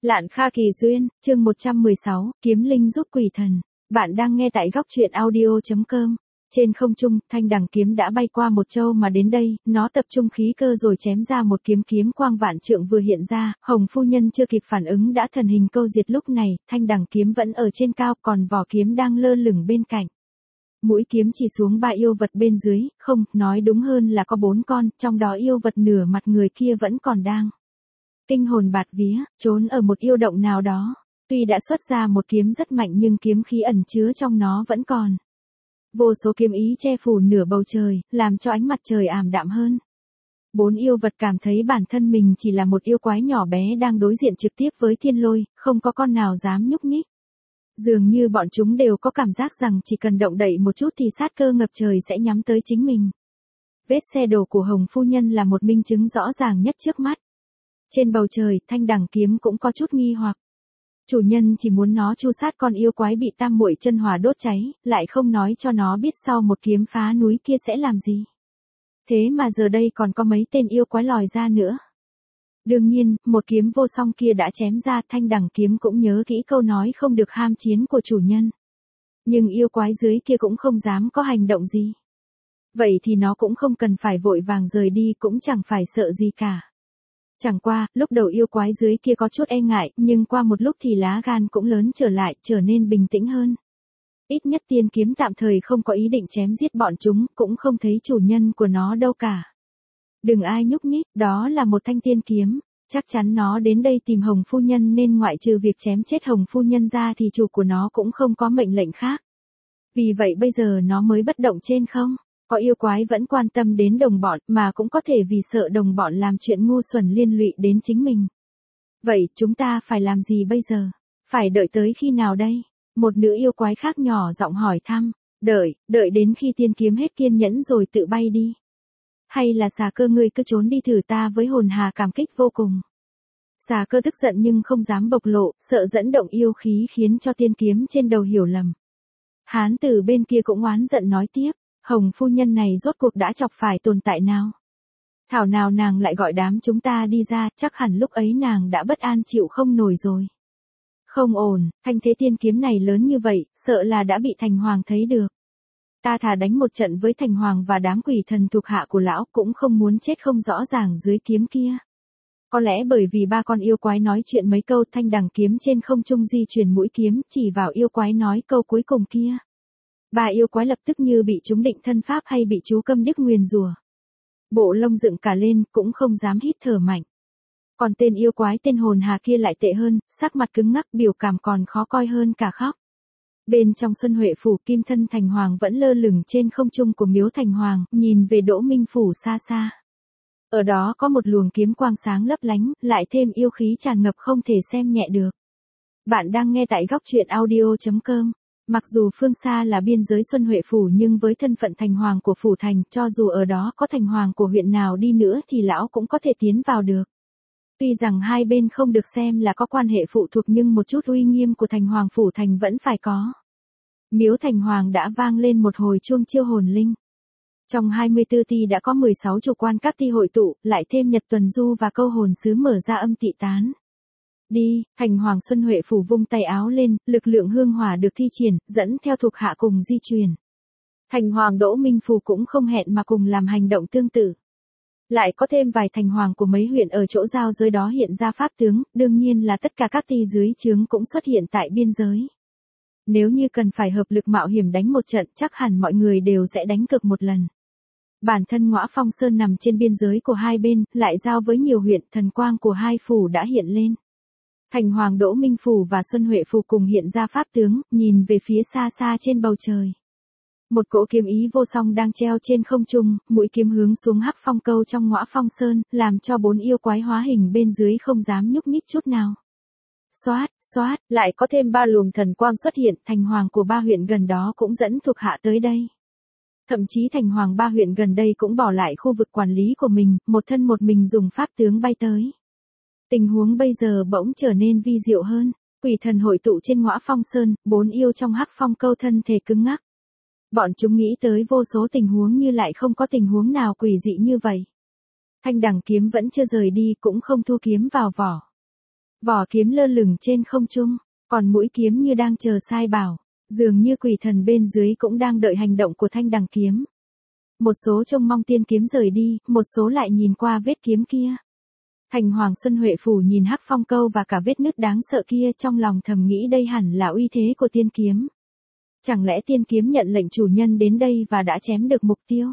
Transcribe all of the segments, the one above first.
Lạn Kha Kỳ Duyên, chương 116, Kiếm Linh giúp quỷ thần. Bạn đang nghe tại góc truyện audio.com. Trên không trung, thanh đằng kiếm đã bay qua một châu mà đến đây, nó tập trung khí cơ rồi chém ra một kiếm quang vạn trượng vừa hiện ra, Hồng phu nhân chưa kịp phản ứng đã thần hình câu diệt. Lúc này, thanh đằng kiếm vẫn ở trên cao, còn vỏ kiếm đang lơ lửng bên cạnh. Mũi kiếm chỉ xuống 3 yêu vật bên dưới, không, nói đúng hơn là có 4 con, trong đó yêu vật nửa mặt người kia vẫn còn đang kinh hồn bạt vía, trốn ở một yêu động nào đó. Tuy đã xuất ra một kiếm rất mạnh nhưng kiếm khí ẩn chứa trong nó vẫn còn vô số kiếm ý che phủ nửa bầu trời, làm cho ánh mặt trời ảm đạm hơn. 4 yêu vật cảm thấy bản thân mình chỉ là một yêu quái nhỏ bé đang đối diện trực tiếp với thiên lôi, không có con nào dám nhúc nhích. Dường như bọn chúng đều có cảm giác rằng chỉ cần động đậy một chút thì sát cơ ngập trời sẽ nhắm tới chính mình. Vết xe đổ của Hồng phu nhân là một minh chứng rõ ràng nhất trước mắt. Trên bầu trời, thanh đằng kiếm cũng có chút nghi hoặc. Chủ nhân chỉ muốn nó tru sát con yêu quái bị tam muội chân hỏa đốt cháy, lại không nói cho nó biết sau một kiếm phá núi kia sẽ làm gì. Thế mà giờ đây còn có mấy tên yêu quái lòi ra nữa. Đương nhiên, một kiếm vô song kia đã chém ra, thanh đằng kiếm cũng nhớ kỹ câu nói không được ham chiến của chủ nhân. Nhưng yêu quái dưới kia cũng không dám có hành động gì. Vậy thì nó cũng không cần phải vội vàng rời đi, cũng chẳng phải sợ gì cả. Chẳng qua, lúc đầu yêu quái dưới kia có chút e ngại, nhưng qua một lúc thì lá gan cũng lớn trở lại, trở nên bình tĩnh hơn. Ít nhất tiên kiếm tạm thời không có ý định chém giết bọn chúng, cũng không thấy chủ nhân của nó đâu cả. Đừng ai nhúc nhích, đó là một thanh tiên kiếm, chắc chắn nó đến đây tìm Hồng phu nhân nên ngoại trừ việc chém chết Hồng phu nhân ra thì chủ của nó cũng không có mệnh lệnh khác. Vì vậy bây giờ nó mới bất động trên không. Có yêu quái vẫn quan tâm đến đồng bọn, mà cũng có thể vì sợ đồng bọn làm chuyện ngu xuẩn liên lụy đến chính mình. Vậy, chúng ta phải làm gì bây giờ? Phải đợi tới khi nào đây? Một nữ yêu quái khác nhỏ giọng hỏi thăm. Đợi đến khi tiên kiếm hết kiên nhẫn rồi tự bay đi. Hay là Xà Cơ ngươi cứ trốn đi thử, ta với hồn hà cảm kích vô cùng. Xà Cơ tức giận nhưng không dám bộc lộ, sợ dẫn động yêu khí khiến cho tiên kiếm trên đầu hiểu lầm. Hán tử bên kia cũng oán giận nói tiếp. Hồng phu nhân này rốt cuộc đã chọc phải tồn tại nào? Thảo nào nàng lại gọi đám chúng ta đi ra, chắc hẳn lúc ấy nàng đã bất an chịu không nổi rồi. Không ổn, thanh thế tiên kiếm này lớn như vậy, sợ là đã bị Thành Hoàng thấy được. Ta thà đánh một trận với Thành Hoàng và đám quỷ thần thuộc hạ của lão, cũng không muốn chết không rõ ràng dưới kiếm kia. Có lẽ bởi vì 3 con yêu quái nói chuyện mấy câu, thanh đằng kiếm trên không trung di chuyển mũi kiếm chỉ vào yêu quái nói câu cuối cùng kia. 3 yêu quái lập tức như bị trúng định thân pháp hay bị chú câm điếc nguyền rủa. Bộ lông dựng cả lên, cũng không dám hít thở mạnh. Còn tên yêu quái tên hồn hà kia lại tệ hơn, sắc mặt cứng ngắc, biểu cảm còn khó coi hơn cả khóc. Bên trong Xuân Huệ phủ, kim thân Thành Hoàng vẫn lơ lửng trên không trung của miếu Thành Hoàng, nhìn về Đỗ Minh phủ xa xa. Ở đó có một luồng kiếm quang sáng lấp lánh, lại thêm yêu khí tràn ngập không thể xem nhẹ được. Bạn đang nghe tại góc truyện audio.com. Mặc dù phương xa là biên giới Xuân Huệ phủ nhưng với thân phận Thành Hoàng của phủ thành, cho dù ở đó có Thành Hoàng của huyện nào đi nữa thì lão cũng có thể tiến vào được. Tuy rằng hai bên không được xem là có quan hệ phụ thuộc nhưng một chút uy nghiêm của Thành Hoàng phủ thành vẫn phải có. Miếu Thành Hoàng đã vang lên một hồi chuông chiêu hồn linh. Trong 24 ti đã có 16 chủ quan các ti hội tụ, lại thêm Nhật Tuần Du và câu hồn sứ mở ra âm tị tán. Đi, Thành Hoàng Xuân Huệ phủ vung tay áo lên, lực lượng hương hỏa được thi triển, dẫn theo thuộc hạ cùng di chuyển. Thành Hoàng Đỗ Minh phủ cũng không hẹn mà cùng làm hành động tương tự. Lại có thêm vài thành hoàng của mấy huyện ở chỗ giao giới đó hiện ra pháp tướng, đương nhiên là tất cả các ti dưới trướng cũng xuất hiện tại biên giới. Nếu như cần phải hợp lực mạo hiểm đánh một trận, chắc hẳn mọi người đều sẽ đánh cược một lần. Bản thân Ngõa Phong Sơn nằm trên biên giới của hai bên, lại giao với nhiều huyện, thần quang của hai phủ đã hiện lên. Thành Hoàng Đỗ Minh phủ và Xuân Huệ phủ cùng hiện ra pháp tướng, nhìn về phía xa xa trên bầu trời. Một cỗ kiếm ý vô song đang treo trên không trung, mũi kiếm hướng xuống Hắc Phong Câu trong Ngõa Phong Sơn, làm cho 4 yêu quái hóa hình bên dưới không dám nhúc nhích chút nào. Xoát, lại có thêm 3 luồng thần quang xuất hiện, Thành Hoàng của 3 huyện gần đó cũng dẫn thuộc hạ tới đây. Thậm chí Thành Hoàng 3 huyện gần đây cũng bỏ lại khu vực quản lý của mình, một thân một mình dùng pháp tướng bay tới. Tình huống bây giờ bỗng trở nên vi diệu hơn, quỷ thần hội tụ trên Ngõa Phong Sơn, 4 yêu trong Hắc Phong Câu thân thể cứng ngắc. Bọn chúng nghĩ tới vô số tình huống nhưng lại không có tình huống nào quỷ dị như vậy. Thanh đằng kiếm vẫn chưa rời đi, cũng không thu kiếm vào vỏ. Vỏ kiếm lơ lửng trên không trung, còn mũi kiếm như đang chờ sai bảo, dường như quỷ thần bên dưới cũng đang đợi hành động của thanh đằng kiếm. Một số trông mong tiên kiếm rời đi, một số lại nhìn qua vết kiếm kia. Thành Hoàng Xuân Huệ Phủ nhìn Hắc Phong Câu và cả vết nứt đáng sợ kia, trong lòng thầm nghĩ đây hẳn là uy thế của tiên kiếm. Chẳng lẽ tiên kiếm nhận lệnh chủ nhân đến đây và đã chém được mục tiêu?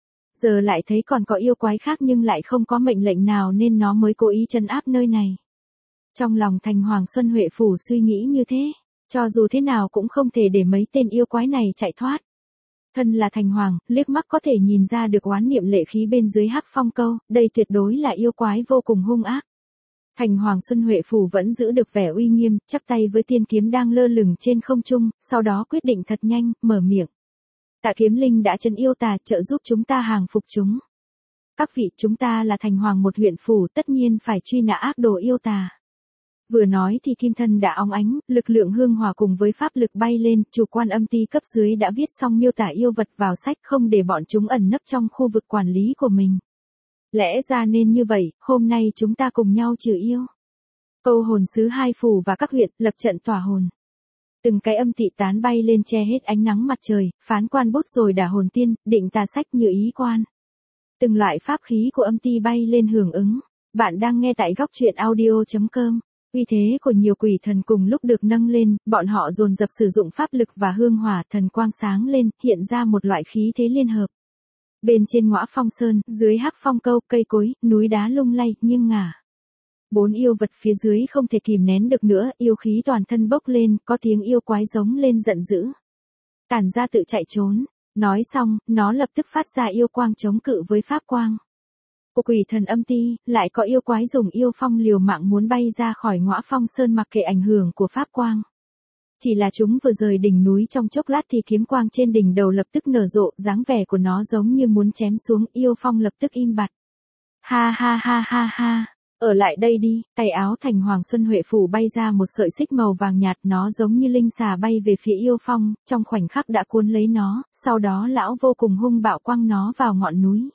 Giờ lại thấy còn có yêu quái khác nhưng lại không có mệnh lệnh nào nên nó mới cố ý trấn áp nơi này. Trong lòng Thành Hoàng Xuân Huệ Phủ suy nghĩ như thế, cho dù thế nào cũng không thể để mấy tên yêu quái này chạy thoát. Thân là Thành Hoàng, liếc mắt có thể nhìn ra được oán niệm lệ khí bên dưới Hắc Phong Câu, đây tuyệt đối là yêu quái vô cùng hung ác. Thành Hoàng Xuân Huệ Phủ vẫn giữ được vẻ uy nghiêm, chắp tay với tiên kiếm đang lơ lửng trên không trung, sau đó quyết định thật nhanh, mở miệng. Tạ Kiếm Linh đã trấn yêu tà, trợ giúp chúng ta hàng phục chúng. Các vị, chúng ta là Thành Hoàng một huyện phủ, tất nhiên phải truy nã ác đồ yêu tà. Vừa nói thì kim thân đã óng ánh, lực lượng hương hỏa cùng với pháp lực bay lên, chủ Quan Âm Ty cấp dưới đã viết xong miêu tả yêu vật vào sách không để bọn chúng ẩn nấp trong khu vực quản lý của mình. Lẽ ra nên như vậy, hôm nay chúng ta cùng nhau trừ yêu. Câu hồn sứ hai phủ và các huyện lập trận tỏa hồn. Từng cái âm tị tán bay lên che hết ánh nắng mặt trời, phán quan bút rồi đả hồn tiên, định tà sách như ý quan. Từng loại pháp khí của âm ty bay lên hưởng ứng. Bạn đang nghe tại góc truyện audio.com. Uy thế của nhiều quỷ thần cùng lúc được nâng lên, bọn họ dồn dập sử dụng pháp lực và hương hỏa, thần quang sáng lên, hiện ra một loại khí thế liên hợp. Bên trên Ngõa Phong Sơn, dưới Hắc Phong Câu, cây cối, núi đá lung lay, nghiêng ngả. 4 yêu vật phía dưới không thể kìm nén được nữa, yêu khí toàn thân bốc lên, có tiếng yêu quái giống lên giận dữ. Tản ra tự chạy trốn, nói xong, nó lập tức phát ra yêu quang chống cự với pháp quang. Của quỷ thần âm ty, lại có yêu quái dùng yêu phong liều mạng muốn bay ra khỏi Ngõa Phong Sơn mặc kệ ảnh hưởng của pháp quang. Chỉ là chúng vừa rời đỉnh núi trong chốc lát thì kiếm quang trên đỉnh đầu lập tức nở rộ, dáng vẻ của nó giống như muốn chém xuống, yêu phong lập tức im bặt. Ha ha ha ha ha, ở lại đây đi, tay áo Thành Hoàng Xuân Huệ Phủ bay ra một sợi xích màu vàng nhạt, nó giống như linh xà bay về phía yêu phong, trong khoảnh khắc đã cuốn lấy nó, sau đó lão vô cùng hung bạo quăng nó vào ngọn núi.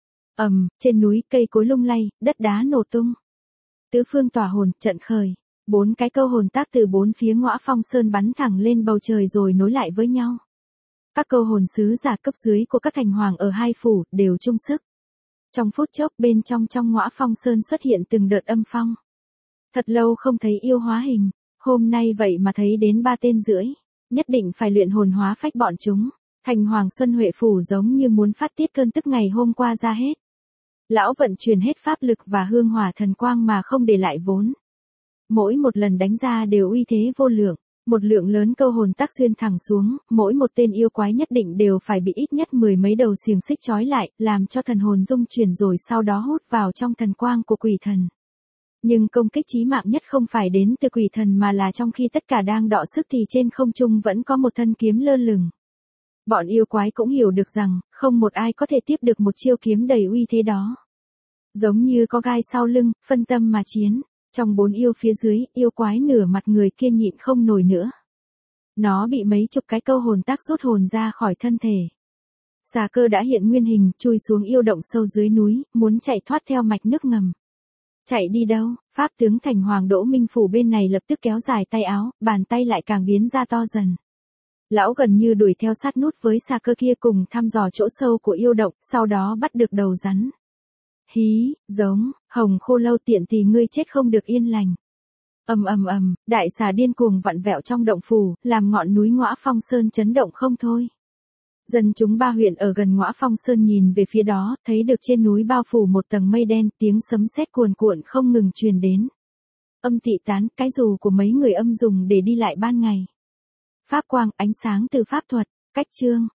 Trên núi cây cối lung lay, đất đá nổ tung. Tứ phương tỏa hồn, trận khởi. 4 cái câu hồn tác từ 4 phía Ngõa Phong Sơn bắn thẳng lên bầu trời rồi nối lại với nhau. Các câu hồn sứ giả cấp dưới của các thành hoàng ở hai phủ đều chung sức. Trong phút chốc bên trong Ngõa Phong Sơn xuất hiện từng đợt âm phong. Thật lâu không thấy yêu hóa hình, hôm nay vậy mà thấy đến 3 tên rưỡi, nhất định phải luyện hồn hóa phách bọn chúng. Thành Hoàng Xuân Huệ Phủ giống như muốn phát tiết cơn tức ngày hôm qua ra hết. Lão vận chuyển hết pháp lực và hương hỏa thần quang mà không để lại vốn. Mỗi một lần đánh ra đều uy thế vô lượng, một lượng lớn câu hồn tác xuyên thẳng xuống, mỗi một tên yêu quái nhất định đều phải bị ít nhất 10 mấy đầu xiềng xích trói lại, làm cho thần hồn dung chuyển rồi sau đó hút vào trong thần quang của quỷ thần. Nhưng công kích chí mạng nhất không phải đến từ quỷ thần mà là trong khi tất cả đang đọ sức thì trên không trung vẫn có một thân kiếm lơ lửng. Bọn yêu quái cũng hiểu được rằng, không một ai có thể tiếp được một chiêu kiếm đầy uy thế đó. Giống như có gai sau lưng, phân tâm mà chiến. Trong 4 yêu phía dưới, yêu quái nửa mặt người kia nhịn không nổi nữa. Nó bị mấy chục cái câu hồn tác rút hồn ra khỏi thân thể. Xà Cơ đã hiện nguyên hình, chui xuống yêu động sâu dưới núi, muốn chạy thoát theo mạch nước ngầm. Chạy đi đâu? Pháp tướng Thành Hoàng Đỗ Minh Phủ bên này lập tức kéo dài tay áo, bàn tay lại càng biến ra to dần. Lão gần như đuổi theo sát nút với Xà Cơ kia cùng thăm dò chỗ sâu của yêu động, sau đó bắt được đầu rắn. Hí, giống, Hồng Khô Lâu tiện tì ngươi chết không được yên lành. Đại xà điên cuồng vặn vẹo trong động phủ, làm ngọn núi Ngõa Phong Sơn chấn động không thôi. Dân chúng 3 huyện ở gần Ngõa Phong Sơn nhìn về phía đó, thấy được trên núi bao phủ một tầng mây đen, tiếng sấm sét cuồn cuộn không ngừng truyền đến. Âm tị tán, cái dù của mấy người âm dùng để đi lại ban ngày. Pháp quang, ánh sáng từ pháp thuật, cách chương.